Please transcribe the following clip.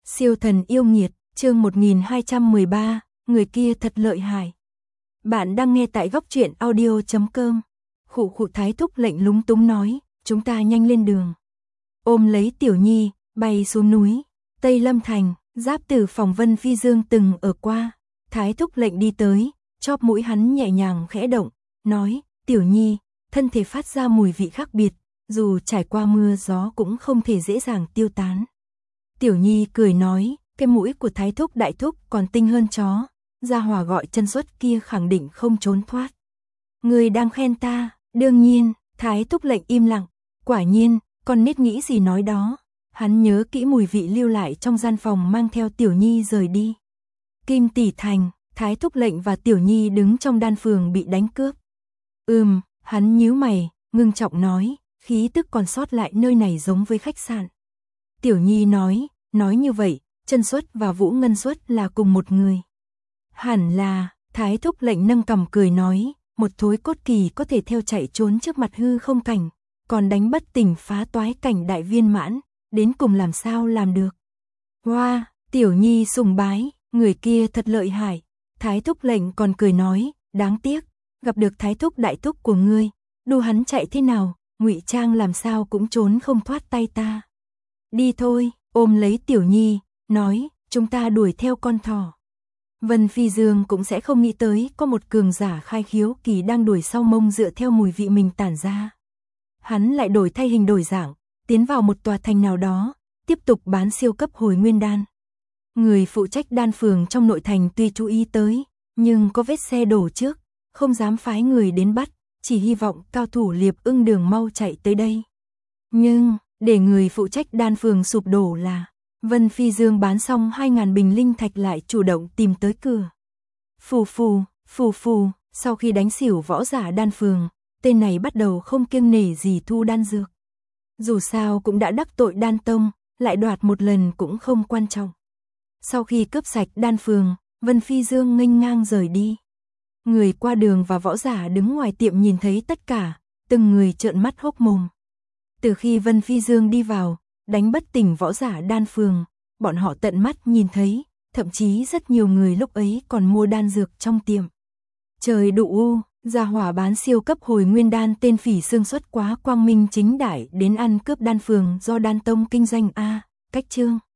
Siêu thần yêu nghiệt, chương 1213, người kia thật lợi hại. Bạn đang nghe tại góc truyện audio.com. Khụ Thái thúc lệnh lúng túng nói, chúng ta nhanh lên đường. Ôm lấy Tiểu Nhi, bay xuống núi. Tây Lâm Thành, giáp từ phòng Vân Phi Dương từng ở qua. Thái thúc lệnh đi tới, chóp mũi hắn nhẹ nhàng khẽ động, nói, Tiểu Nhi, thân thể phát ra mùi vị khác biệt, dù trải qua mưa gió cũng không thể dễ dàng tiêu tán. Tiểu Nhi cười nói, cái mũi của Thái thúc đại thúc còn tinh hơn chó, gia hỏa gọi chân xuất kia khẳng định không trốn thoát. Người đang khen ta, đương nhiên, Thái thúc lệnh im lặng, quả nhiên, con nết nghĩ gì nói đó. Hắn nhớ kỹ mùi vị lưu lại trong gian phòng mang theo Tiểu Nhi rời đi. Kim Tỷ Thành, Thái thúc lệnh và Tiểu Nhi đứng trong đan phường bị đánh cướp. Hắn nhíu mày, ngưng trọng nói, khí tức còn sót lại nơi này giống với khách sạn. Tiểu Nhi nói như vậy, chân xuất và Vũ Ngân xuất là cùng một người. Hẳn là, Thái thúc lệnh nâng cằm cười nói, một thối cốt kỳ có thể theo chạy trốn trước mặt hư không cảnh, còn đánh bất tỉnh phá toái cảnh đại viên mãn, đến cùng làm sao làm được. Hoa, Tiểu Nhi sùng bái, người kia thật lợi hại. Thái thúc lệnh còn cười nói, đáng tiếc, gặp được Thái thúc đại thúc của ngươi, đu hắn chạy thế nào, ngụy trang làm sao cũng trốn không thoát tay ta. Đi thôi, ôm lấy Tiểu Nhi, nói, chúng ta đuổi theo con thỏ. Vân Phi Dương cũng sẽ không nghĩ tới có một cường giả khai khiếu kỳ đang đuổi sau mông dựa theo mùi vị mình tản ra. Hắn lại đổi thay hình đổi dạng, tiến vào một tòa thành nào đó, tiếp tục bán siêu cấp hồi nguyên đan. Người phụ trách đan phường trong nội thành tuy chú ý tới, nhưng có vết xe đổ trước, không dám phái người đến bắt, chỉ hy vọng cao thủ Liệp Ưng Đường mau chạy tới đây. Nhưng, để người phụ trách đan phường sụp đổ là, Vân Phi Dương bán xong 2.000 bình linh thạch lại chủ động tìm tới cửa. Phù phù, sau khi đánh xỉu võ giả đan phường, tên này bắt đầu không kiêng nể gì thu đan dược. Dù sao cũng đã đắc tội đan tông, lại đoạt một lần cũng không quan trọng. Sau khi cướp sạch đan phường, Vân Phi Dương nghênh ngang rời đi. Người qua đường và võ giả đứng ngoài tiệm nhìn thấy tất cả, từng người trợn mắt hốc mồm. Từ khi Vân Phi Dương đi vào, đánh bất tỉnh võ giả đan phường, bọn họ tận mắt nhìn thấy, thậm chí rất nhiều người lúc ấy còn mua đan dược trong tiệm. Trời đụ u, gia hỏa bán siêu cấp hồi nguyên đan tên Phỉ Xương xuất quá quang minh chính đại đến ăn cướp đan phường do đan tông kinh doanh a, cách chương.